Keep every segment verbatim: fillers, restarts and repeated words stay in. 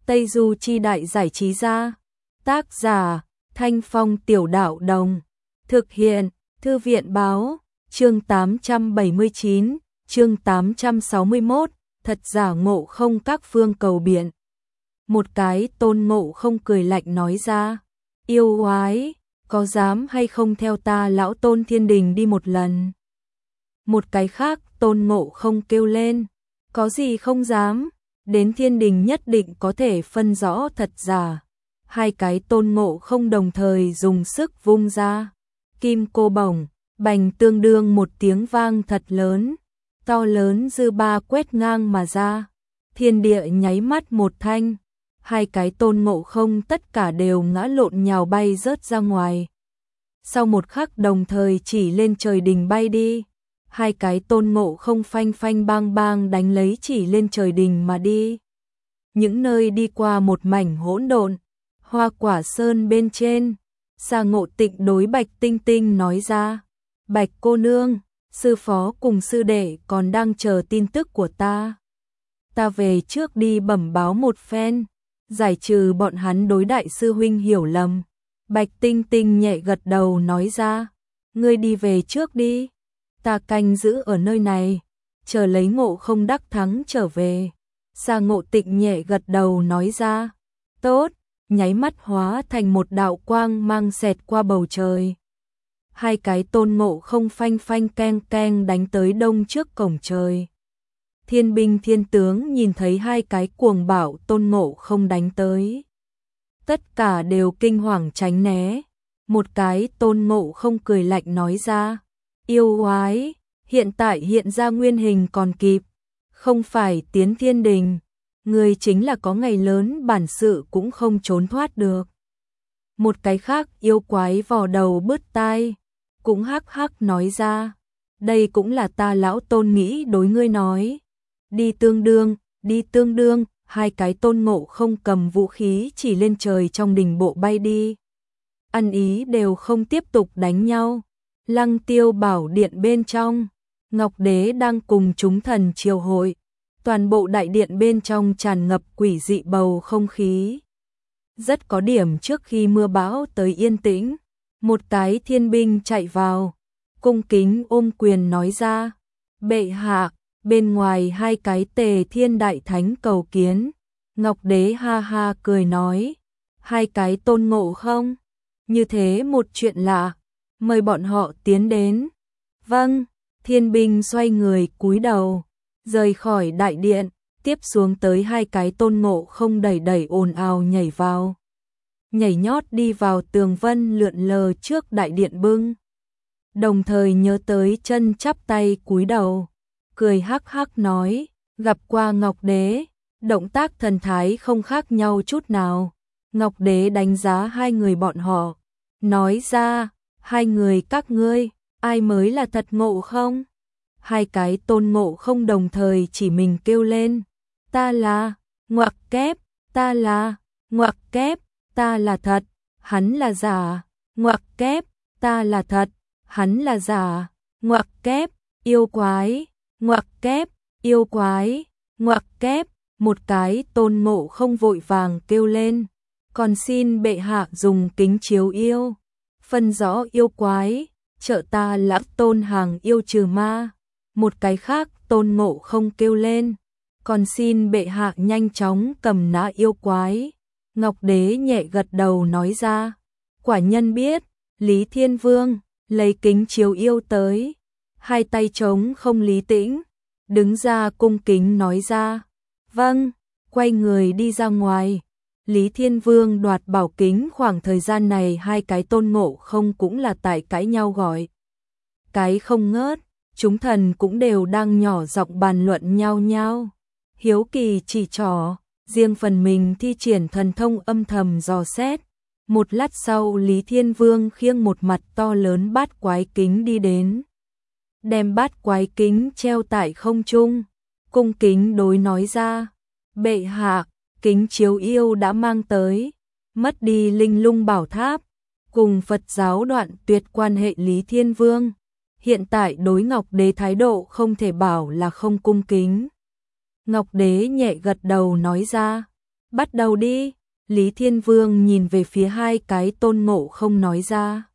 Tây Du Chi Đại Giải Trí Gia. Tác giả Thanh Phong Tiểu Đạo Đồng. Thực hiện Thư viện Báo. Chương tám trăm bảy mươi chín, chương tám trăm sáu mươi mốt, thật giả Ngộ Không các phương cầu biện. Một cái Tôn Ngộ Không cười lạnh nói ra, yêu oái, có dám hay không theo ta lão Tôn Thiên Đình đi một lần? Một cái khác Tôn Ngộ Không kêu lên, có gì không dám, đến Thiên Đình nhất định có thể phân rõ thật giả. Hai cái Tôn Ngộ Không đồng thời dùng sức vung ra, kim cô bổng, bành tương đương một tiếng vang thật lớn, to lớn dư ba quét ngang mà ra, thiên địa nháy mắt một thanh, hai cái Tôn Ngộ Không tất cả đều ngã lộn nhào bay rớt ra ngoài. Sau một khắc đồng thời chỉ lên trời đình bay đi, hai cái Tôn Ngộ Không phanh phanh bang bang đánh lấy chỉ lên trời đình mà đi. Những nơi đi qua một mảnh hỗn độn, Hoa Quả Sơn bên trên, Sa Ngộ Tịnh đối Bạch Tinh Tinh nói ra, Bạch cô nương, sư phó cùng sư đệ còn đang chờ tin tức của ta. Ta về trước đi bẩm báo một phen, giải trừ bọn hắn đối đại sư huynh hiểu lầm. Bạch Tinh Tinh nhẹ gật đầu nói ra, ngươi đi về trước đi, ta canh giữ ở nơi này, chờ lấy Ngộ Không đắc thắng trở về. Sa Ngộ Tịnh nhẹ gật đầu nói ra, tốt, nháy mắt hóa thành một đạo quang mang xẹt qua bầu trời. Hai cái Tôn Ngộ Không phanh phanh keng keng đánh tới đông trước cổng trời. Thiên binh thiên tướng nhìn thấy hai cái cuồng bạo Tôn Ngộ Không đánh tới, tất cả đều kinh hoàng tránh né. Một cái Tôn Ngộ Không cười lạnh nói ra, yêu oái, hiện tại hiện ra nguyên hình còn kịp, không phải tiến Thiên Đình, người chính là có ngày lớn bản sự cũng không trốn thoát được. Một cái khác yêu quái vò đầu bứt tai, cũng hắc hắc nói ra, đây cũng là ta lão Tôn nghĩ đối ngươi nói. Đi tương đương, đi tương đương, hai cái Tôn Ngộ Không cầm vũ khí chỉ lên trời trong đình bộ bay đi. Ăn ý đều không tiếp tục đánh nhau. Lăng Tiêu Bảo Điện bên trong, Ngọc Đế đang cùng chúng thần triều hội. Toàn bộ đại điện bên trong tràn ngập quỷ dị bầu không khí. Rất có điểm trước khi mưa bão tới yên tĩnh, một cái thiên binh chạy vào, cung kính ôm quyền nói ra, bệ hạ, bên ngoài hai cái Tề Thiên Đại Thánh cầu kiến. Ngọc Đế ha ha cười nói, hai cái Tôn Ngộ Không, như thế một chuyện lạ, mời bọn họ tiến đến. Vâng, thiên binh xoay người cúi đầu, rời khỏi đại điện, tiếp xuống tới hai cái Tôn Ngộ Không đẩy đẩy ồn ào nhảy vào. Nhảy nhót đi vào tường vân lượn lờ trước đại điện bưng. Đồng thời nhớ tới chân chắp tay cúi đầu, cười hắc hắc nói, gặp qua Ngọc Đế, động tác thần thái không khác nhau chút nào. Ngọc Đế đánh giá hai người bọn họ, nói ra, hai người các ngươi, ai mới là thật Ngộ Không? Hai cái Tôn Ngộ Không đồng thời chỉ mình kêu lên, ta là, ngoặc kép, ta là, ngoặc kép, ta là thật, hắn là giả, ngoặc kép, ta là thật, hắn là giả, ngoặc kép, yêu quái, ngoặc kép, yêu quái, ngoặc kép. Một cái Tôn Ngộ Không vội vàng kêu lên, còn xin bệ hạ dùng kính chiếu yêu, phân rõ yêu quái, trợ ta lão Tôn hàng yêu trừ ma. Một cái khác Tôn Ngộ Không kêu lên, còn xin bệ hạ nhanh chóng cầm nã yêu quái. Ngọc Đế nhẹ gật đầu nói ra, quả nhân biết. Lý Thiên Vương lấy kính chiếu yêu tới, hai tay trống không Lý Tĩnh đứng ra cung kính nói ra, vâng, quay người đi ra ngoài. Lý Thiên Vương đoạt bảo kính, khoảng thời gian này hai cái Tôn Ngộ Không cũng là tại cãi nhau gọi cái không ngớt, chúng thần cũng đều đang nhỏ giọng bàn luận nhau nhau, hiếu kỳ chỉ trỏ, riêng phần mình thi triển thần thông âm thầm dò xét. Một lát sau Lý Thiên Vương khiêng một mặt to lớn bát quái kính đi đến, đem bát quái kính treo tại không trung, cung kính đối nói ra, bệ hạ, kính chiếu yêu đã mang tới, mất đi linh lung bảo tháp, cùng Phật giáo đoạn tuyệt quan hệ. Lý Thiên Vương hiện tại đối Ngọc Đế thái độ không thể bảo là không cung kính. Ngọc Đế nhẹ gật đầu nói ra, Bắt đầu đi. Lý Thiên Vương nhìn về phía hai cái Tôn Ngộ Không nói ra.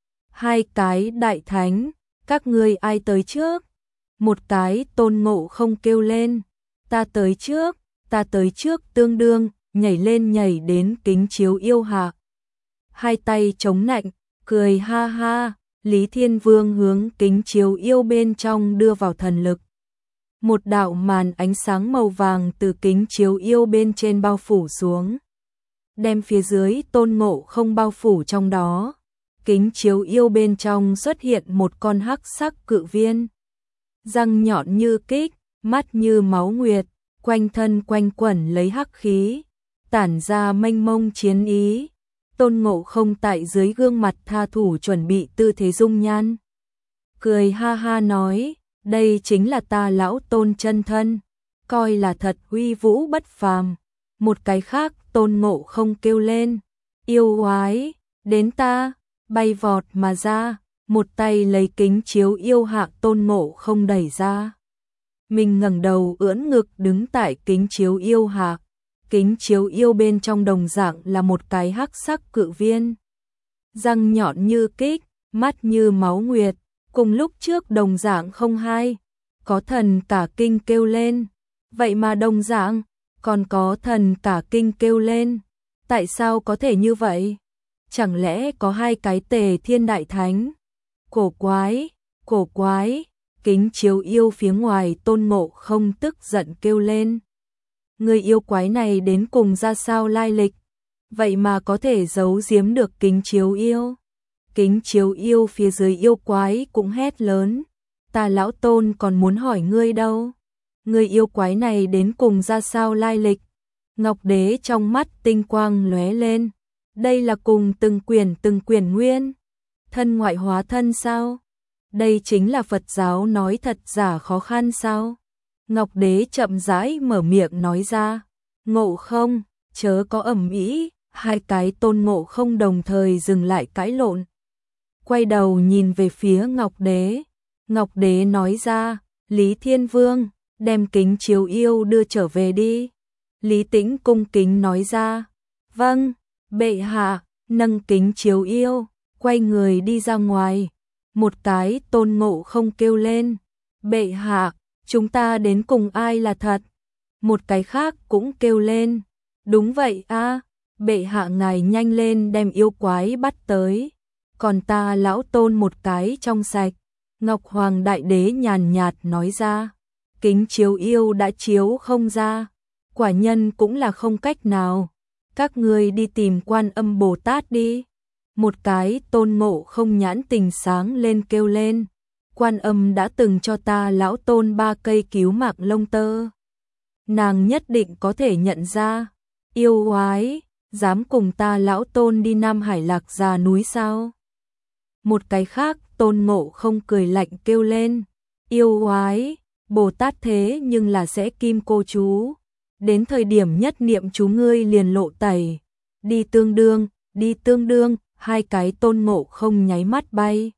Hai cái đại thánh, các ngươi ai tới trước? Một cái Tôn Ngộ Không kêu lên. Ta tới trước, ta tới trước tương đương, nhảy lên nhảy đến kính chiếu yêu hạ. Hai tay chống nạnh, cười ha ha, Lý Thiên Vương hướng kính chiếu yêu bên trong đưa vào thần lực. Một đạo màn ánh sáng màu vàng từ kính chiếu yêu bên trên bao phủ xuống, đem phía dưới Tôn Ngộ Không bao phủ trong đó. Kính chiếu yêu bên trong xuất hiện một con hắc sắc cự viên, răng nhọn như kích, mắt như máu nguyệt, quanh thân quanh quẩn lấy hắc khí, tản ra mênh mông chiến ý. Tôn Ngộ Không tại dưới gương mặt tha thủ chuẩn bị tư thế dung nhan, cười ha ha nói, đây chính là ta lão Tôn chân thân, coi là thật uy vũ bất phàm. Một cái khác Tôn Ngộ Không kêu lên, yêu oái, đến ta, bay vọt mà ra, một tay lấy kính chiếu yêu hạ Tôn Ngộ Không đẩy ra. Mình ngẩng đầu ưỡn ngực đứng tại kính chiếu yêu hạ. Kính chiếu yêu bên trong đồng dạng là một cái hắc sắc cự viên, răng nhọn như kích, mắt như máu nguyệt, cùng lúc trước đồng dạng không hai. Có thần cả kinh kêu lên, vậy mà đồng dạng, còn có thần cả kinh kêu lên, tại sao có thể như vậy? Chẳng lẽ có hai cái Tề Thiên Đại Thánh? Cổ quái, cổ quái, kính chiếu yêu phía ngoài Tôn Ngộ Không tức giận kêu lên. Người yêu quái này đến cùng ra sao lai lịch, vậy mà có thể giấu giếm được kính chiếu yêu. Kính chiếu yêu phía dưới yêu quái cũng hét lớn, ta lão Tôn còn muốn hỏi ngươi đâu. Người yêu quái này đến cùng ra sao lai lịch. Ngọc Đế trong mắt tinh quang lóe lên, đây là cùng từng quyển từng quyển nguyên thân ngoại hóa thân sao? Đây chính là Phật giáo nói thật giả khó khăn sao? Ngọc Đế chậm rãi mở miệng nói ra, Ngộ Không, chớ có ầm ĩ. Hai cái Tôn Ngộ Không đồng thời dừng lại cãi lộn, quay đầu nhìn về phía Ngọc Đế. Ngọc Đế nói ra, Lý Thiên Vương, đem kính chiếu yêu đưa trở về đi. Lý Tĩnh cung kính nói ra, vâng, bệ hạ. Nâng kính chiếu yêu, quay người đi ra ngoài. Một cái Tôn Ngộ Không kêu lên, bệ hạ, chúng ta đến cùng ai là thật? Một cái khác cũng kêu lên, đúng vậy a, bệ hạ ngài nhanh lên đem yêu quái bắt tới, còn ta lão Tôn một cái trong sạch. Ngọc Hoàng Đại Đế nhàn nhạt nói ra, kính chiếu yêu đã chiếu không ra, quả nhân cũng là không cách nào, các ngươi đi tìm Quan Âm Bồ Tát đi. Một cái Tôn Ngộ Không nhãn tình sáng lên kêu lên, Quan Âm đã từng cho ta lão Tôn ba cây cứu mạng lông tơ, nàng nhất định có thể nhận ra. Yêu oái, dám cùng ta lão Tôn đi Nam Hải Lạc Già núi sao? Một cái khác Tôn Ngộ Không cười lạnh kêu lên, yêu oái, Bồ Tát thế nhưng là sẽ kim cô chú, đến thời điểm nhất niệm chú ngươi liền lộ tẩy, đi tương đương, đi tương đương. Hai cái Tôn Ngộ Không nháy mắt bay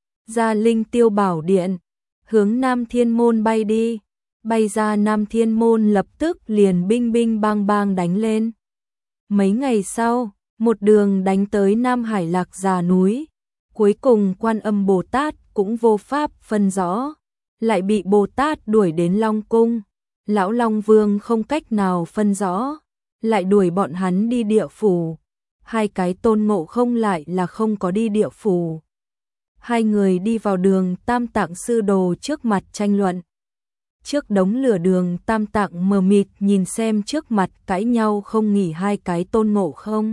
ra Linh Tiêu Bảo Điện, hướng Nam Thiên Môn bay đi. Bay ra Nam Thiên Môn lập tức liền binh binh bang bang đánh lên. Mấy ngày sau, một đường đánh tới Nam Hải Lạc Già núi. Cuối cùng Quan Âm Bồ Tát cũng vô pháp phân rõ, lại bị Bồ Tát đuổi đến Long Cung. Lão Long Vương không cách nào phân rõ, lại đuổi bọn hắn đi địa phủ. Hai cái Tôn Ngộ Không lại là không có đi địa phủ. Hai người đi vào đường Tam Tạng Sư Đồ trước mặt tranh luận. Trước đống lửa đường Tam Tạng mờ mịt nhìn xem trước mặt cãi nhau không nghỉ hai cái Tôn Ngộ Không.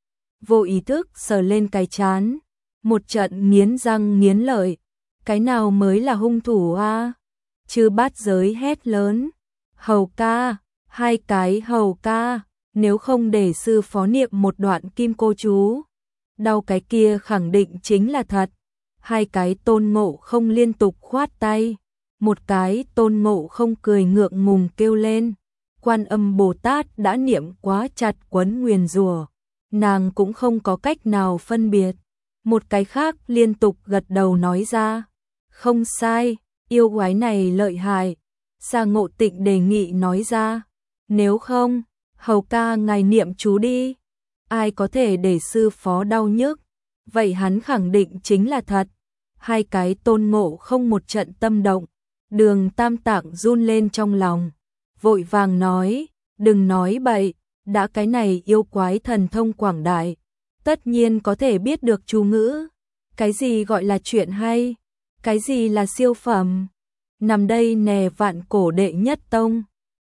Vô ý thức sờ lên cái trán, một trận nghiến răng nghiến lợi. Cái nào mới là hung thủ a? Chư Bát Giới hét lớn, hầu ca, hai cái hầu ca. Nếu không để sư phó niệm một đoạn kim cô chú, đau cái kia khẳng định chính là thật. Hai cái Tôn Ngộ Không liên tục khoát tay. Một cái Tôn Ngộ Không cười ngượng ngùng kêu lên, Quan Âm Bồ Tát đã niệm quá chặt quấn nguyền rủa, nàng cũng không có cách nào phân biệt. Một cái khác liên tục gật đầu nói ra, không sai, yêu quái này lợi hại. Sa Ngộ Tịnh đề nghị nói ra, nếu không, Hầu ca ngài niệm chú đi. Ai có thể để sư phó đau nhức, vậy hắn khẳng định chính là thật. Hai cái Tôn Ngộ Không một trận tâm động, Đường Tam Tạng run lên trong lòng, vội vàng nói, đừng nói bậy, đã cái này yêu quái thần thông quảng đại, tất nhiên có thể biết được chú ngữ. Cái gì gọi là chuyện hay, cái gì là siêu phẩm, nằm đây nè vạn cổ đệ nhất tông.